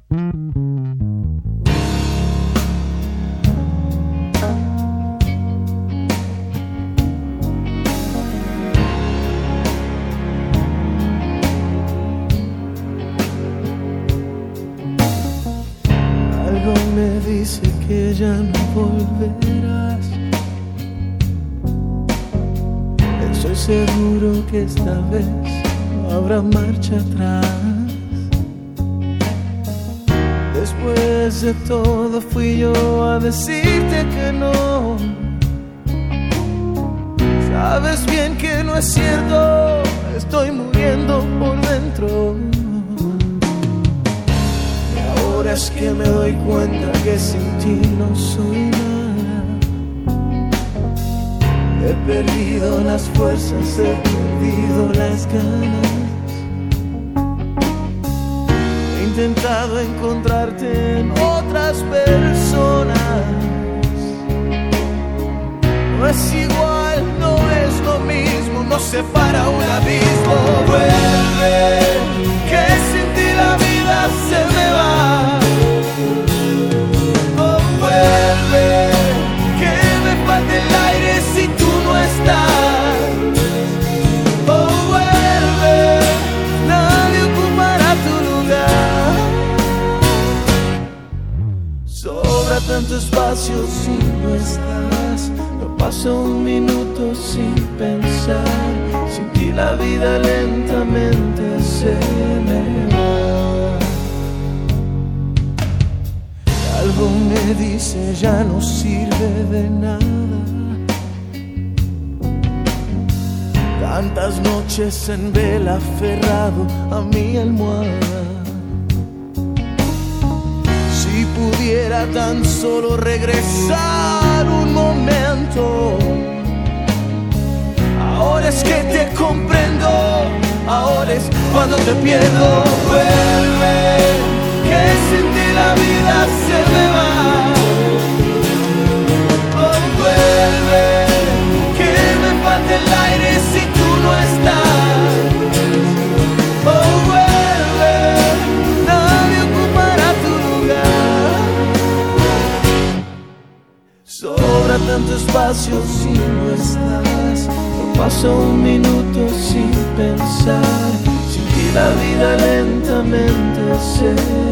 Algo me dice que ya no volverás. Estoy seguro que esta vez no habrá marcha atrás. Después de todo fui yo a decirte que no. Sabes bien que no es cierto, estoy muriendo por dentro. Ahora es que me doy cuenta que sin ti no soy nada. He perdido las fuerzas, he perdido las ganas. He intentado encontrarte en otras personas. No es igual, no es lo mismo, nos separa un abismo. Vuelve, que sin ti la vida se me va. Oh, vuelve, que me falta el aire si tú no estás. Oh, vuelve, nadie ocupará tu lugar. Sobra tanto espacio si no estás. No paso un minuto sin pensar. Sin ti la vida lentamente se me va. Algo me dice ya no sirve de nada. Tantas noches en vela aferrado a mi almohada. Si pudiera tan solo regresar un momento. Ahora es que te comprendo, ahora es cuando te pierdo. Vuelve, que sin ti la vida se me va. Oh, vuelve, que me falta el aire si tú no estás. Oh, vuelve, nadie ocupará tu lugar. Sobra tanto espacio si no estás. No paso un minuto sin pensar. Sin ti la vida lentamente se